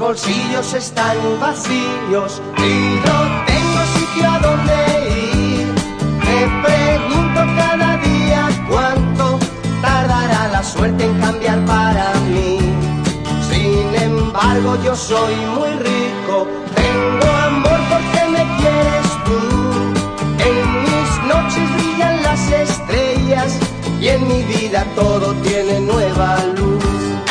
bolsillos están vacíos y no tengo sitio a donde ir. Me pregunto cada día cuánto tardará la suerte en cambiar para mí. Sin embargo, yo soy muy rico, tengo amor porque me quieres tú. En mis noches brillan las estrellas y en mi vida todo tiene nueva luz.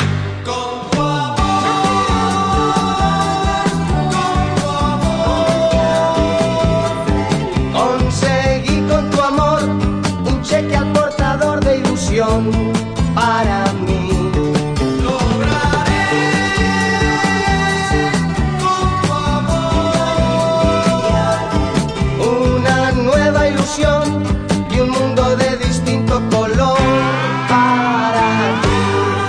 Conseguí con tu amor un cheque al portador de ilusión para mí. Y un mundo de distinto color para ti.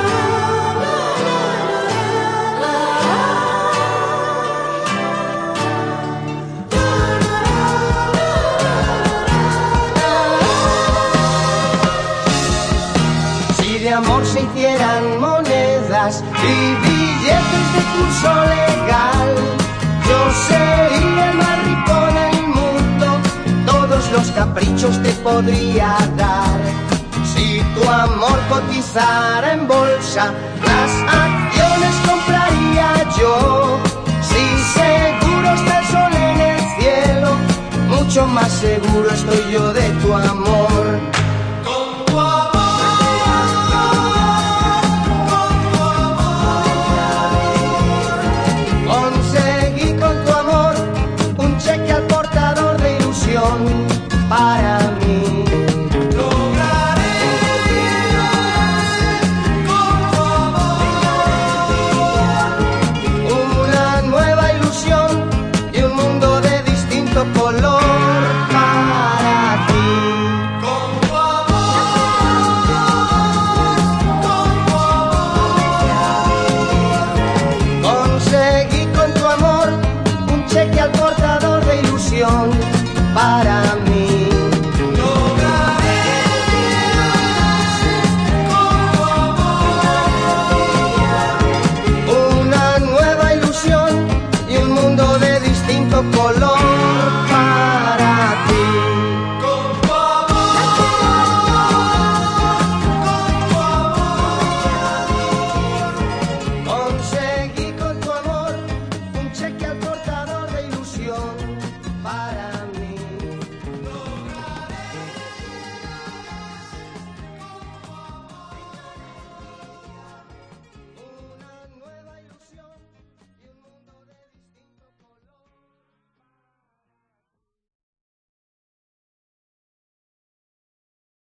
Si de amor se hicieran monedas y billetes de curso legal, yo sería el más rico del mundo. Todos los caprichos te podría dar. Si tu amor cotizara en bolsa, las acciones compraría yo. Si seguro está el sol en el cielo, mucho más seguro estoy yo de tu amor.